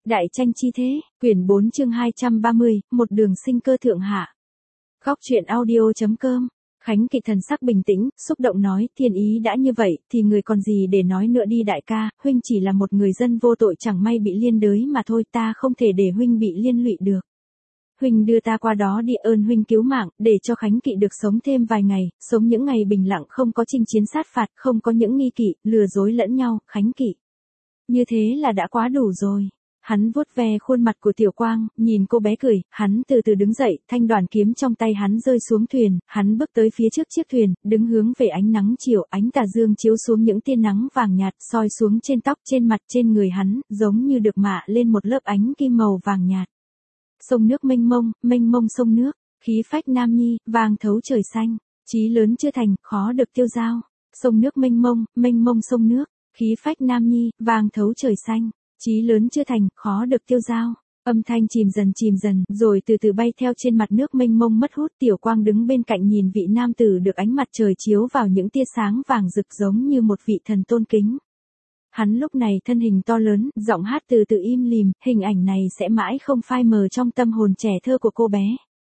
Đại tranh chi thế, quyển 4 chương 230, một đường sinh cơ thượng hạ. Góc truyện audio.com. Khánh Kỵ thần sắc bình tĩnh, xúc động nói, thiên ý đã như vậy, thì người còn gì để nói nữa đi đại ca, huynh chỉ là một người dân vô tội chẳng may bị liên đới mà thôi, ta không thể để huynh bị liên lụy được. Huynh đưa ta qua đó đi, ơn huynh cứu mạng, để cho Khánh Kỵ được sống thêm vài ngày, sống những ngày bình lặng không có chinh chiến sát phạt, không có những nghi kỵ, lừa dối lẫn nhau, Khánh Kỵ. Như thế là đã quá đủ rồi. Hắn vuốt ve khuôn mặt của Tiểu Quang, nhìn cô bé cười, hắn từ từ đứng dậy, thanh đoàn kiếm trong tay hắn rơi xuống thuyền, hắn bước tới phía trước chiếc thuyền, đứng hướng về ánh nắng chiều, ánh tà dương chiếu xuống những tia nắng vàng nhạt, soi xuống trên tóc, trên mặt, trên người hắn, giống như được mạ lên một lớp ánh kim màu vàng nhạt. Sông nước mênh mông sông nước, khí phách nam nhi, vàng thấu trời xanh, chí lớn chưa thành, khó được tiêu dao. Sông nước mênh mông sông nước, khí phách nam nhi, vàng thấu trời xanh. Chí lớn chưa thành, khó được tiêu dao. Âm thanh chìm dần, rồi từ từ bay theo trên mặt nước mênh mông mất hút. Tiểu Quang đứng bên cạnh nhìn vị nam tử được ánh mặt trời chiếu vào những tia sáng vàng rực giống như một vị thần tôn kính. Hắn lúc này thân hình to lớn, giọng hát từ từ im lìm, hình ảnh này sẽ mãi không phai mờ trong tâm hồn trẻ thơ của cô bé.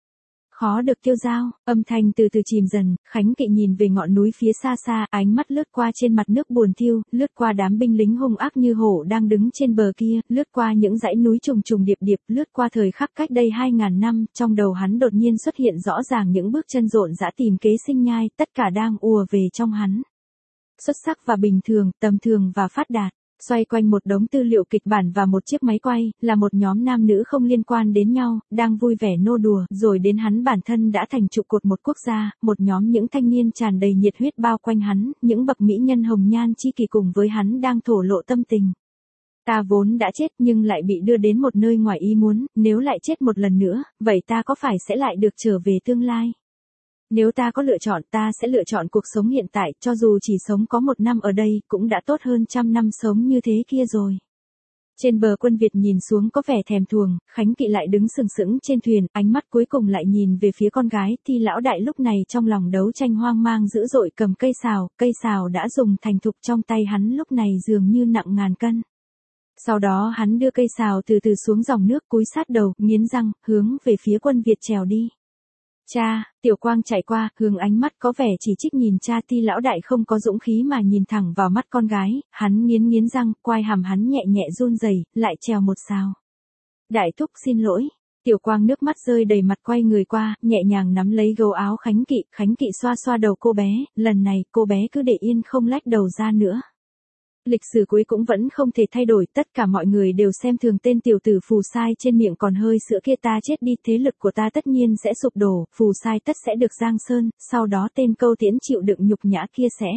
Khó được tiêu dao, âm thanh từ từ chìm dần, Khánh Kỵ nhìn về ngọn núi phía xa, ánh mắt lướt qua trên mặt nước buồn thiêu, lướt qua đám binh lính hung ác như hổ đang đứng trên bờ kia, lướt qua những dãy núi trùng điệp, lướt qua thời khắc cách đây 2000 năm, trong đầu hắn đột nhiên xuất hiện rõ ràng những bước chân rộn rã tìm kế sinh nhai, tất cả đang ùa về trong hắn. Xuất sắc và bình thường, tầm thường và phát đạt. Xoay quanh một đống tư liệu kịch bản và một chiếc máy quay, là một nhóm nam nữ không liên quan đến nhau, đang vui vẻ nô đùa, rồi đến hắn bản thân đã thành trụ cột một quốc gia, một nhóm những thanh niên tràn đầy nhiệt huyết bao quanh hắn, những bậc mỹ nhân hồng nhan chi kỷ cùng với hắn đang thổ lộ tâm tình. Ta vốn đã chết nhưng lại bị đưa đến một nơi ngoài ý muốn, nếu lại chết một lần nữa, vậy ta có phải sẽ lại được trở về tương lai? Nếu ta có lựa chọn, ta sẽ lựa chọn cuộc sống hiện tại, cho dù chỉ sống có 1 năm ở đây, cũng đã tốt hơn 100 năm sống như thế kia rồi. Trên bờ Quân Việt nhìn xuống có vẻ thèm thuồng, Khánh Kỵ lại đứng sừng sững trên thuyền, ánh mắt cuối cùng lại nhìn về phía con gái, Thi lão đại lúc này trong lòng đấu tranh hoang mang dữ dội cầm cây sào đã dùng thành thục trong tay hắn lúc này dường như nặng ngàn cân. Sau đó hắn đưa cây sào từ từ xuống dòng nước cúi sát đầu, nghiến răng, hướng về phía Quân Việt trèo đi. Cha, Tiểu Quang chạy qua, hướng ánh mắt có vẻ chỉ trích nhìn cha. Thi lão đại không có dũng khí mà nhìn thẳng vào mắt con gái, hắn nghiến răng, quai hàm hắn nhẹ run rẩy, lại trèo một sào. Đại thúc xin lỗi. Tiểu Quang nước mắt rơi đầy mặt quay người qua, nhẹ nhàng nắm lấy gấu áo Khánh Kỵ xoa đầu cô bé, lần này cô bé cứ để yên không lách đầu ra nữa. Lịch sử cuối cũng vẫn không thể thay đổi, tất cả mọi người đều xem thường tên tiểu tử phù sai trên miệng còn hơi sữa kia. Ta chết đi, thế lực của ta tất nhiên sẽ sụp đổ, phù sai tất sẽ được giang sơn, sau đó tên Câu Tiễn chịu đựng nhục nhã kia sẽ.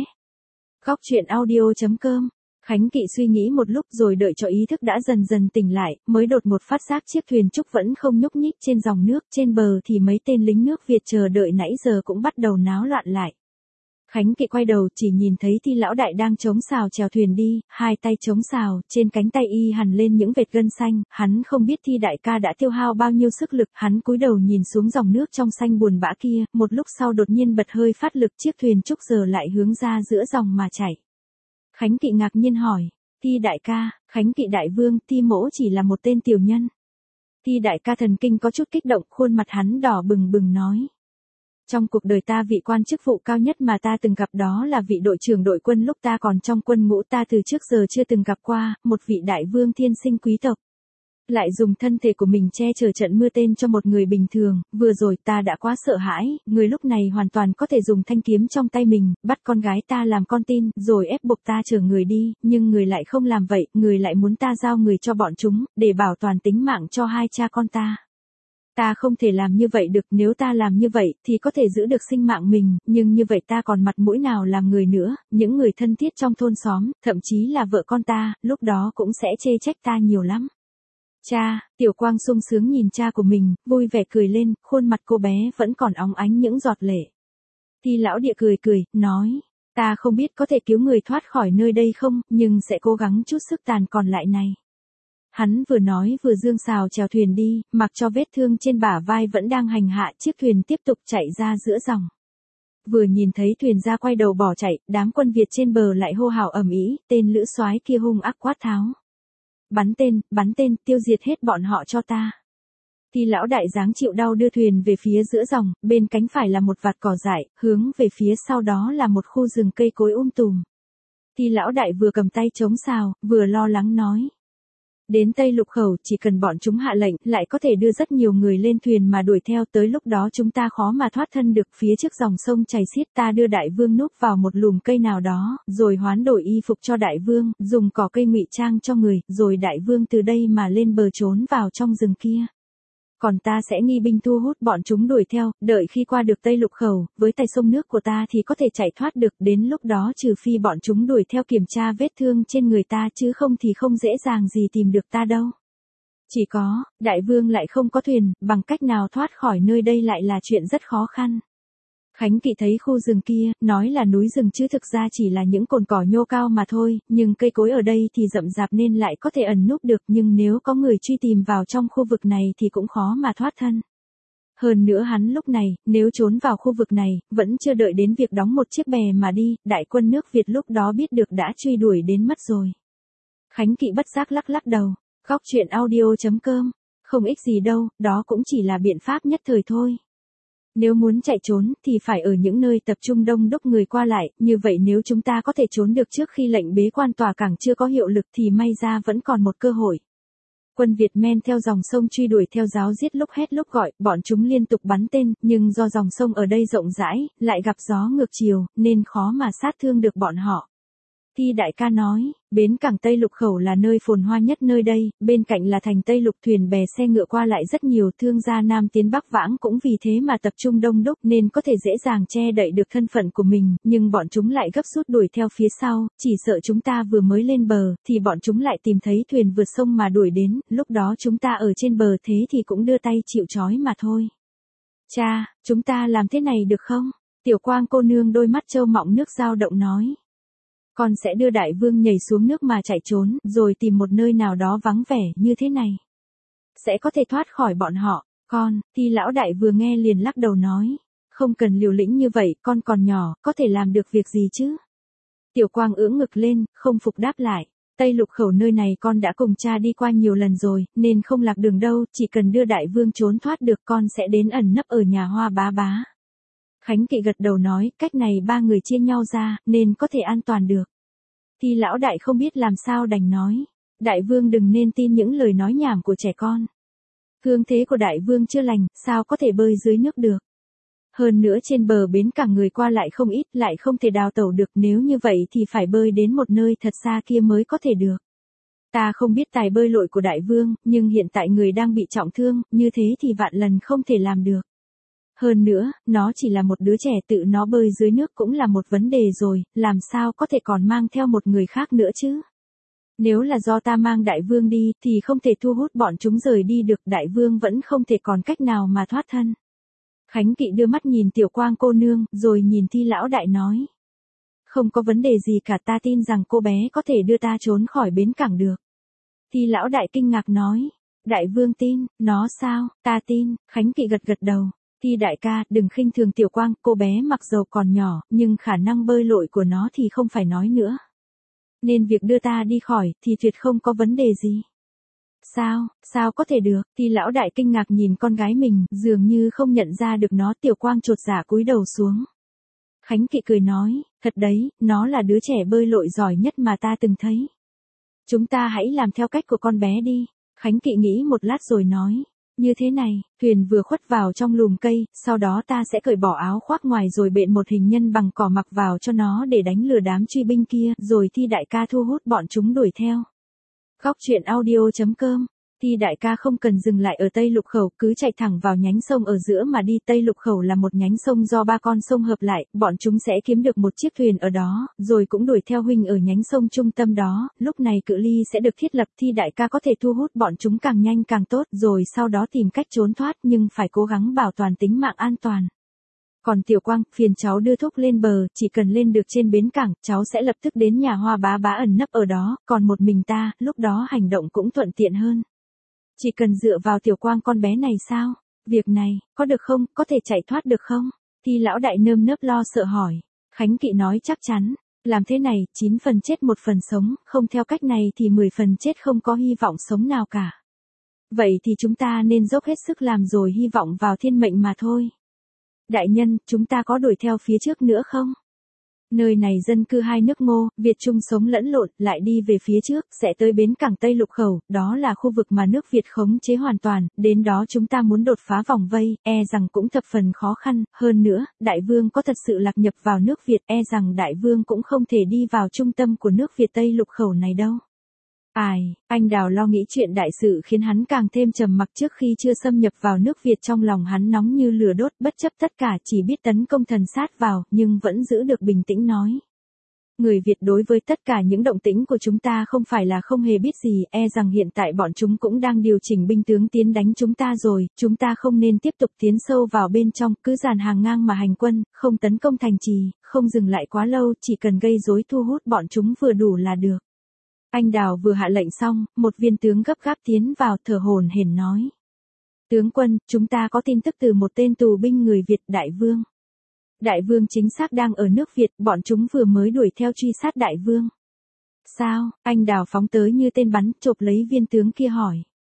Góc truyện audio.com. Khánh Kỵ suy nghĩ một lúc rồi đợi cho ý thức đã dần tỉnh lại, mới đột ngột phát giác chiếc thuyền trúc vẫn không nhúc nhích trên dòng nước, trên bờ thì mấy tên lính nước Việt chờ đợi nãy giờ cũng bắt đầu náo loạn lại. Khánh Kỵ quay đầu chỉ nhìn thấy Thi lão đại đang chống sào chèo thuyền đi, hai tay chống sào, trên cánh tay y hằn lên những vệt gân xanh, hắn không biết Thi đại ca đã tiêu hao bao nhiêu sức lực, hắn cúi đầu nhìn xuống dòng nước trong xanh buồn bã kia, một lúc sau đột nhiên bật hơi phát lực, chiếc thuyền trúc giờ lại hướng ra giữa dòng mà chảy. Khánh Kỵ ngạc nhiên hỏi, Thi đại ca, Khánh Kỵ đại vương, Thi mỗ chỉ là một tên tiểu nhân. Thi đại ca thần kinh có chút kích động, khuôn mặt hắn đỏ bừng nói. Trong cuộc đời ta vị quan chức vụ cao nhất mà ta từng gặp đó là vị đội trưởng đội quân lúc ta còn trong quân ngũ, ta từ trước giờ chưa từng gặp qua, một vị đại vương thiên sinh quý tộc. Lại dùng thân thể của mình che chở trận mưa tên cho một người bình thường, vừa rồi ta đã quá sợ hãi, người lúc này hoàn toàn có thể dùng thanh kiếm trong tay mình, bắt con gái ta làm con tin, rồi ép buộc ta chở người đi, nhưng người lại không làm vậy, người lại muốn ta giao người cho bọn chúng, để bảo toàn tính mạng cho hai cha con ta. Ta không thể làm như vậy được, nếu ta làm như vậy thì có thể giữ được sinh mạng mình, nhưng như vậy ta còn mặt mũi nào làm người nữa, những người thân thiết trong thôn xóm, thậm chí là vợ con ta, lúc đó cũng sẽ chê trách ta nhiều lắm. Cha, Tiểu Quang sung sướng nhìn cha của mình, vui vẻ cười lên, khuôn mặt cô bé vẫn còn óng ánh những giọt lệ. Thi lão địa cười, nói, ta không biết có thể cứu người thoát khỏi nơi đây không, nhưng sẽ cố gắng chút sức tàn còn lại này. Hắn vừa nói vừa dương sào chèo thuyền đi, mặc cho vết thương trên bả vai vẫn đang hành hạ, chiếc thuyền tiếp tục chạy ra giữa dòng. Vừa nhìn thấy thuyền ra quay đầu bỏ chạy, đám quân Việt trên bờ lại hô hào ầm ĩ, tên lữ soái kia hung ác quát tháo. bắn tên, tiêu diệt hết bọn họ cho ta. Thì lão đại dáng chịu đau đưa thuyền về phía giữa dòng, bên cánh phải là một vạt cỏ dại, hướng về phía sau đó là một khu rừng cây cối tùm. Thì lão đại vừa cầm tay chống sào, vừa lo lắng nói. Đến Tây Lục Khẩu chỉ cần bọn chúng hạ lệnh lại có thể đưa rất nhiều người lên thuyền mà đuổi theo, tới lúc đó chúng ta khó mà thoát thân được. Phía trước dòng sông chảy xiết, ta đưa đại vương núp vào một lùm cây nào đó, rồi hoán đổi y phục cho đại vương, dùng cỏ cây ngụy trang cho người, rồi đại vương từ đây mà lên bờ trốn vào trong rừng kia. Còn ta sẽ nghi binh thu hút bọn chúng đuổi theo, đợi khi qua được Tây Lục Khẩu, với tay sông nước của ta thì có thể chạy thoát được, đến lúc đó trừ phi bọn chúng đuổi theo kiểm tra vết thương trên người ta, chứ không thì không dễ dàng gì tìm được ta đâu. Chỉ có, đại vương lại không có thuyền, bằng cách nào thoát khỏi nơi đây lại là chuyện rất khó khăn. Khánh Kỵ thấy khu rừng kia, nói là núi rừng chứ thực ra chỉ là những cồn cỏ nhô cao mà thôi, nhưng cây cối ở đây thì rậm rạp nên lại có thể ẩn núp được, nhưng nếu có người truy tìm vào trong khu vực này thì cũng khó mà thoát thân. Hơn nữa hắn lúc này, nếu trốn vào khu vực này, vẫn chưa đợi đến việc đóng một chiếc bè mà đi, đại quân nước Việt lúc đó biết được đã truy đuổi đến mất rồi. Khánh Kỵ bất giác lắc lắc đầu, Góc truyện audio.com, không ích gì đâu, đó cũng chỉ là biện pháp nhất thời thôi. Nếu muốn chạy trốn thì phải ở những nơi tập trung đông đúc người qua lại, như vậy nếu chúng ta có thể trốn được trước khi lệnh bế quan tòa cảng chưa có hiệu lực thì may ra vẫn còn một cơ hội. Quân Việt men theo dòng sông truy đuổi theo giáo giết lúc hét lúc gọi, bọn chúng liên tục bắn tên, nhưng do dòng sông ở đây rộng rãi, lại gặp gió ngược chiều, nên khó mà sát thương được bọn họ. Thi đại ca nói, bến cảng Tây Lục Khẩu là nơi phồn hoa nhất nơi đây, bên cạnh là thành Tây Lục, thuyền bè xe ngựa qua lại rất nhiều, thương gia Nam tiến Bắc vãng cũng vì thế mà tập trung đông đúc nên có thể dễ dàng che đậy được thân phận của mình, nhưng bọn chúng lại gấp rút đuổi theo phía sau, chỉ sợ chúng ta vừa mới lên bờ, thì bọn chúng lại tìm thấy thuyền vượt sông mà đuổi đến, lúc đó chúng ta ở trên bờ thế thì cũng đưa tay chịu trói mà thôi. Cha, chúng ta làm thế này được không? Tiểu Quang cô nương đôi mắt trâu mọng nước dao động nói. Con sẽ đưa đại vương nhảy xuống nước mà chạy trốn, rồi tìm một nơi nào đó vắng vẻ như thế này. Sẽ có thể thoát khỏi bọn họ. Con, thì lão đại vừa nghe liền lắc đầu nói. Không cần liều lĩnh như vậy, con còn nhỏ, có thể làm được việc gì chứ? Tiểu Quang ưỡn ngực lên, không phục đáp lại. Tây Lục Khẩu nơi này con đã cùng cha đi qua nhiều lần rồi, nên không lạc đường đâu, chỉ cần đưa đại vương trốn thoát được con sẽ đến ẩn nấp ở nhà Hoa Bá Bá. Khánh Kỵ gật đầu nói, cách này ba người chia nhau ra, nên có thể an toàn được. Thì lão đại không biết làm sao đành nói. Đại vương đừng nên tin những lời nói nhảm của trẻ con. Thương thế của đại vương chưa lành, sao có thể bơi dưới nước được. Hơn nữa trên bờ bến cảng người qua lại không ít, lại không thể đào tẩu được, nếu như vậy thì phải bơi đến một nơi thật xa kia mới có thể được. Ta không biết tài bơi lội của đại vương, nhưng hiện tại người đang bị trọng thương, như thế thì vạn lần không thể làm được. Hơn nữa, nó chỉ là một đứa trẻ, tự nó bơi dưới nước cũng là một vấn đề rồi, làm sao có thể còn mang theo một người khác nữa chứ? Nếu là do ta mang đại vương đi, thì không thể thu hút bọn chúng rời đi được, đại vương vẫn không thể còn cách nào mà thoát thân. Khánh Kỵ đưa mắt nhìn Tiểu Quang cô nương, rồi nhìn Thi lão đại nói. Không có vấn đề gì cả, ta tin rằng cô bé có thể đưa ta trốn khỏi bến cảng được. Thi lão đại kinh ngạc nói. Đại vương tin, nó sao, ta tin, Khánh Kỵ gật gật đầu. Thi đại ca, đừng khinh thường Tiểu Quang, cô bé mặc dầu còn nhỏ, nhưng khả năng bơi lội của nó thì không phải nói nữa. Nên việc đưa ta đi khỏi, thì tuyệt không có vấn đề gì. Sao có thể được? Thi lão đại kinh ngạc nhìn con gái mình, dường như không nhận ra được nó. Tiểu Quang chột dạ cúi đầu xuống. Khánh Kỵ cười nói, thật đấy, nó là đứa trẻ bơi lội giỏi nhất mà ta từng thấy. Chúng ta hãy làm theo cách của con bé đi. Khánh Kỵ nghĩ một lát rồi nói. Như thế này, thuyền vừa khuất vào trong lùm cây, sau đó ta sẽ cởi bỏ áo khoác ngoài rồi bện một hình nhân bằng cỏ mặc vào cho nó để đánh lừa đám truy binh kia, rồi Thi đại ca thu hút bọn chúng đuổi theo. Góc truyện audio.com, Thi đại ca không cần dừng lại ở Tây Lục Khẩu, cứ chạy thẳng vào nhánh sông ở giữa mà đi. Tây Lục Khẩu là một nhánh sông do ba con sông hợp lại, bọn chúng sẽ kiếm được một chiếc thuyền ở đó, rồi cũng đuổi theo huynh ở nhánh sông trung tâm đó, lúc này cự ly sẽ được thiết lập. Thi đại ca có thể thu hút bọn chúng càng nhanh càng tốt, rồi sau đó tìm cách trốn thoát, nhưng phải cố gắng bảo toàn tính mạng an toàn. Còn Tiểu Quang, phiền cháu đưa thúc lên bờ, chỉ cần lên được trên bến cảng, cháu sẽ lập tức đến nhà Hoa Bá Bá ẩn nấp ở đó, còn một mình ta, lúc đó hành động cũng thuận tiện hơn. Chỉ cần dựa vào Tiểu Quang con bé này sao? Việc này, có được không, có thể chạy thoát được không? Thì lão đại nơm nớp lo sợ hỏi. Khánh Kỵ nói chắc chắn, Làm thế này, 9 phần chết 1 phần sống, không theo cách này thì 10 phần chết không có hy vọng sống nào cả. Vậy thì chúng ta nên dốc hết sức làm rồi hy vọng vào thiên mệnh mà thôi. Đại nhân, chúng ta có đuổi theo phía trước nữa không? Nơi này dân cư hai nước Ngô, Việt Trung sống lẫn lộn, lại đi về phía trước, sẽ tới bến cảng Tây Lục Khẩu, đó là khu vực mà nước Việt khống chế hoàn toàn, đến đó chúng ta muốn đột phá vòng vây, e rằng cũng thập phần khó khăn, hơn nữa, Đại Vương có thật sự lạc nhập vào nước Việt, e rằng Đại Vương cũng không thể đi vào trung tâm của nước Việt Tây Lục Khẩu này đâu. Ai, anh Đào lo nghĩ chuyện đại sự khiến hắn càng thêm trầm mặc trước khi chưa xâm nhập vào nước Việt, trong lòng hắn nóng như lửa đốt, bất chấp tất cả chỉ biết tấn công thần sát vào, nhưng vẫn giữ được bình tĩnh nói. Người Việt đối với tất cả những động tĩnh của chúng ta không phải là không hề biết gì, e rằng hiện tại bọn chúng cũng đang điều chỉnh binh tướng tiến đánh chúng ta rồi, chúng ta không nên tiếp tục tiến sâu vào bên trong, cứ dàn hàng ngang mà hành quân, không tấn công thành trì, không dừng lại quá lâu, chỉ cần gây rối thu hút bọn chúng vừa đủ là được. Anh Đào vừa hạ lệnh xong, một viên tướng gấp gáp tiến vào thở hổn hển nói. Tướng quân, chúng ta có tin tức từ một tên tù binh người Việt, Đại Vương. Đại Vương chính xác đang ở nước Việt, bọn chúng vừa mới đuổi theo truy sát Đại Vương. Sao? Anh Đào phóng tới như tên bắn, chộp lấy viên tướng kia hỏi.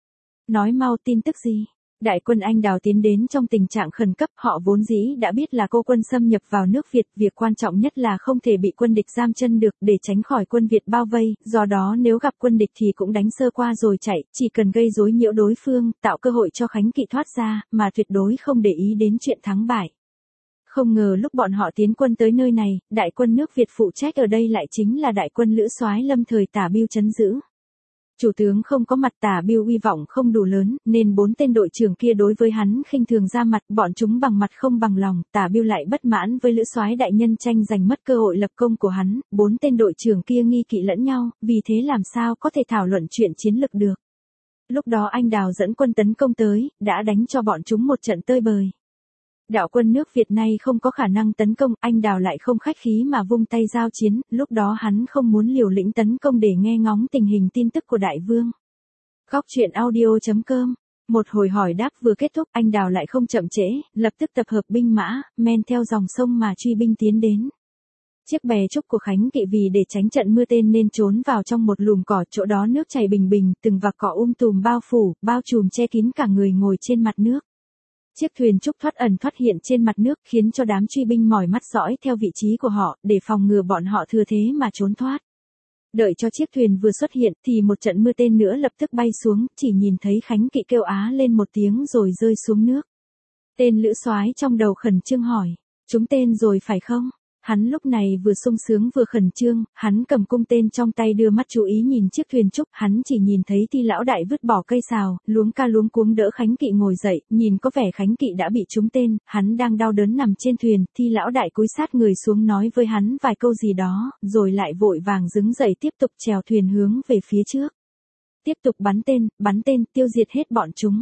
Nói mau, tin tức gì? Đại quân Anh Đào tiến đến trong tình trạng khẩn cấp, họ vốn dĩ đã biết là cô quân xâm nhập vào nước Việt, việc quan trọng nhất là không thể bị quân địch giam chân được, để tránh khỏi quân Việt bao vây, do đó nếu gặp quân địch thì cũng đánh sơ qua rồi chạy, chỉ cần gây rối nhiễu đối phương, tạo cơ hội cho Khánh Kỵ thoát ra, mà tuyệt đối không để ý đến chuyện thắng bại. Không ngờ lúc bọn họ tiến quân tới nơi này, đại quân nước Việt phụ trách ở đây lại chính là đại quân Lữ Soái Lâm thời Tả Bưu trấn giữ. Chủ tướng không có mặt, Tả Bưu uy vọng không đủ lớn, nên 4 tên đội trưởng kia đối với hắn khinh thường ra mặt, bọn chúng bằng mặt không bằng lòng, Tả Bưu lại bất mãn với Lữ Soái đại nhân tranh giành mất cơ hội lập công của hắn, 4 tên đội trưởng kia nghi kỵ lẫn nhau, vì thế làm sao có thể thảo luận chuyện chiến lược được. Lúc đó anh Đào dẫn quân tấn công tới, đã đánh cho bọn chúng một trận tơi bời. Đạo quân nước Việt này không có khả năng tấn công, anh Đào lại không khách khí mà vung tay giao chiến, lúc đó hắn không muốn liều lĩnh tấn công để nghe ngóng tình hình tin tức của Đại Vương. Góc truyện audio.com. Một hồi hỏi đáp vừa kết thúc, anh Đào lại không chậm trễ, lập tức tập hợp binh mã, men theo dòng sông mà truy binh tiến đến. Chiếc bè trúc của Khánh Kỵ vì để tránh trận mưa tên nên trốn vào trong một lùm cỏ, chỗ đó nước chảy bình bình, từng vạc cỏ tùm bao phủ, bao trùm che kín cả người ngồi trên mặt nước. Chiếc thuyền trúc thoát ẩn thoát hiện trên mặt nước khiến cho đám truy binh mỏi mắt dõi theo vị trí của họ, để phòng ngừa bọn họ thừa thế mà trốn thoát. Đợi cho chiếc thuyền vừa xuất hiện thì một trận mưa tên nữa lập tức bay xuống, chỉ nhìn thấy Khánh Kỵ kêu á lên một tiếng rồi rơi xuống nước. Tên Lữ Soái trong đầu khẩn trương hỏi, trúng tên rồi phải không? Hắn lúc này vừa sung sướng vừa khẩn trương, hắn cầm cung tên trong tay đưa mắt chú ý nhìn chiếc thuyền trúc, hắn chỉ nhìn thấy Thi lão đại vứt bỏ cây sào, luống ca luống cuống đỡ Khánh Kỵ ngồi dậy, nhìn có vẻ Khánh Kỵ đã bị trúng tên, hắn đang đau đớn nằm trên thuyền, Thi lão đại cúi sát người xuống nói với hắn vài câu gì đó, rồi lại vội vàng đứng dậy tiếp tục chèo thuyền hướng về phía trước. Tiếp tục bắn tên, tiêu diệt hết bọn chúng.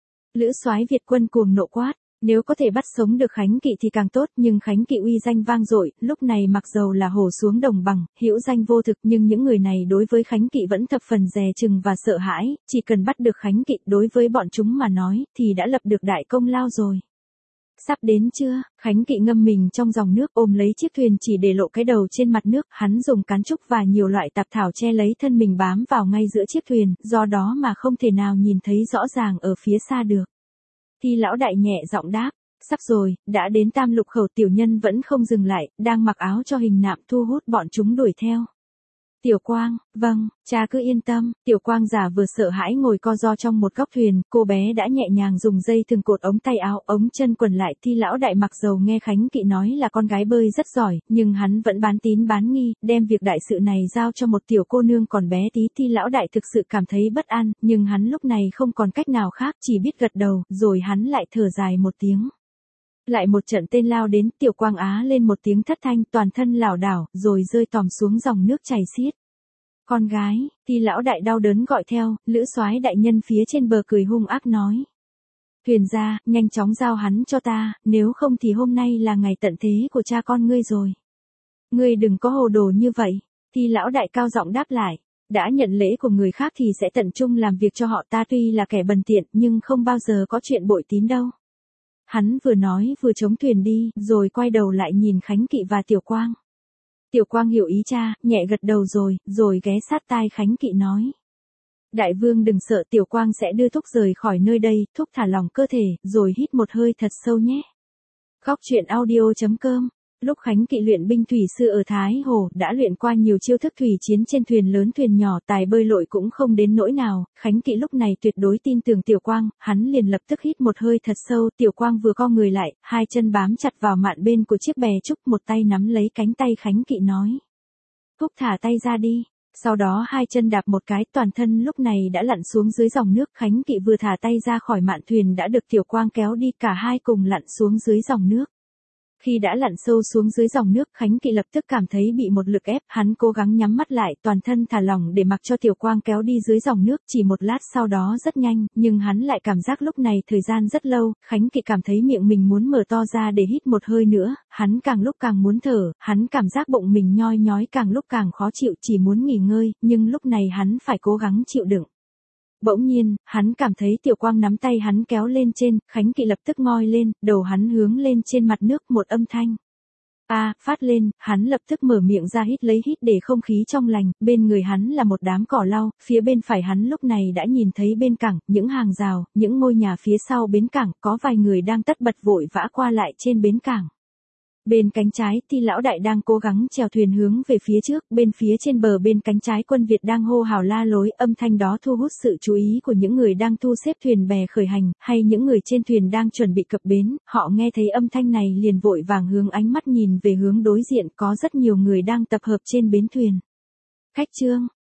Lữ Soái Việt quân cuồng nộ quát. Nếu có thể bắt sống được Khánh Kỵ thì càng tốt, nhưng Khánh Kỵ uy danh vang dội, lúc này mặc dầu là hổ xuống đồng bằng, hữu danh vô thực, nhưng những người này đối với Khánh Kỵ vẫn thập phần dè chừng và sợ hãi, chỉ cần bắt được Khánh Kỵ đối với bọn chúng mà nói, thì đã lập được đại công lao rồi. Sắp đến chưa? Khánh Kỵ ngâm mình trong dòng nước ôm lấy chiếc thuyền chỉ để lộ cái đầu trên mặt nước, hắn dùng cán trúc và nhiều loại tạp thảo che lấy thân mình bám vào ngay giữa chiếc thuyền, do đó mà không thể nào nhìn thấy rõ ràng ở phía xa được. Thi lão đại nhẹ giọng đáp, sắp rồi, đã đến Tam Lục Khẩu. Tiểu nhân vẫn không dừng lại, đang mặc áo cho hình nạm thu hút bọn chúng đuổi theo. Tiểu Quang, vâng, cha cứ yên tâm. Tiểu Quang giả vừa sợ hãi ngồi co ro trong một góc thuyền, cô bé đã nhẹ nhàng dùng dây thừng cột ống tay áo, ống chân quần lại. Thi lão đại mặc dầu nghe Khánh Kỵ nói là con gái bơi rất giỏi, nhưng hắn vẫn bán tín bán nghi, đem việc đại sự này giao cho một tiểu cô nương còn bé tí. Thi lão đại thực sự cảm thấy bất an, nhưng hắn lúc này không còn cách nào khác, chỉ biết gật đầu, rồi hắn lại thở dài một tiếng. Lại một trận tên lao đến, Tiểu Quang á lên một tiếng thất thanh, toàn thân lảo đảo, rồi rơi tòm xuống dòng nước chảy xiết. Con gái, Thi lão đại đau đớn gọi theo, Lữ Soái đại nhân phía trên bờ cười hung ác nói. Thuyền ra, nhanh chóng giao hắn cho ta, nếu không thì hôm nay là ngày tận thế của cha con ngươi rồi. Ngươi đừng có hồ đồ như vậy. Thi lão đại cao giọng đáp lại. Đã nhận lễ của người khác thì sẽ tận trung làm việc cho họ, ta tuy là kẻ bần tiện nhưng không bao giờ có chuyện bội tín đâu. Hắn vừa nói vừa chống thuyền đi, rồi quay đầu lại nhìn Khánh Kỵ và Tiểu Quang. Tiểu Quang hiểu ý cha, nhẹ gật đầu rồi ghé sát tai Khánh Kỵ nói. Đại vương đừng sợ, Tiểu Quang sẽ đưa Thúc rời khỏi nơi đây, Thúc thả lỏng cơ thể, rồi hít một hơi thật sâu nhé. Góc truyện audio.com. Lúc Khánh Kỵ luyện binh thủy sư ở Thái Hồ, đã luyện qua nhiều chiêu thức thủy chiến trên thuyền lớn thuyền nhỏ, tài bơi lội cũng không đến nỗi nào, Khánh Kỵ lúc này tuyệt đối tin tưởng Tiểu Quang, hắn liền lập tức hít một hơi thật sâu, Tiểu Quang vừa co người lại, hai chân bám chặt vào mạn bên của chiếc bè trúc, một tay nắm lấy cánh tay Khánh Kỵ nói. Thúc thả tay ra đi. Sau đó hai chân đạp một cái, toàn thân lúc này đã lặn xuống dưới dòng nước, Khánh Kỵ vừa thả tay ra khỏi mạn thuyền đã được Tiểu Quang kéo đi, cả hai cùng lặn xuống dưới dòng nước. Khi đã lặn sâu xuống dưới dòng nước, Khánh Kỵ lập tức cảm thấy bị một lực ép, hắn cố gắng nhắm mắt lại, toàn thân thả lỏng để mặc cho Tiểu Quang kéo đi dưới dòng nước, chỉ một lát sau đó rất nhanh, nhưng hắn lại cảm giác lúc này thời gian rất lâu, Khánh Kỵ cảm thấy miệng mình muốn mở to ra để hít một hơi nữa, hắn càng lúc càng muốn thở, hắn cảm giác bụng mình nhoi nhói càng lúc càng khó chịu, chỉ muốn nghỉ ngơi, nhưng lúc này hắn phải cố gắng chịu đựng. Bỗng nhiên, hắn cảm thấy Tiểu Quang nắm tay hắn kéo lên trên, Khánh Kỵ lập tức ngoi lên, đầu hắn hướng lên trên mặt nước, một âm thanh phát lên, hắn lập tức mở miệng ra hít để không khí trong lành, bên người hắn là một đám cỏ lau, phía bên phải hắn lúc này đã nhìn thấy bên cảng, những hàng rào, những ngôi nhà phía sau bến cảng, có vài người đang tất bật vội vã qua lại trên bến cảng. Bên cánh trái, Ti lão đại đang cố gắng chèo thuyền hướng về phía trước, bên phía trên bờ bên cánh trái Quân Việt đang hô hào la lối, âm thanh đó thu hút sự chú ý của những người đang thu xếp thuyền bè khởi hành, hay những người trên thuyền đang chuẩn bị cập bến, họ nghe thấy âm thanh này liền vội vàng hướng ánh mắt nhìn về hướng đối diện, có rất nhiều người đang tập hợp trên bến thuyền. Khách trương,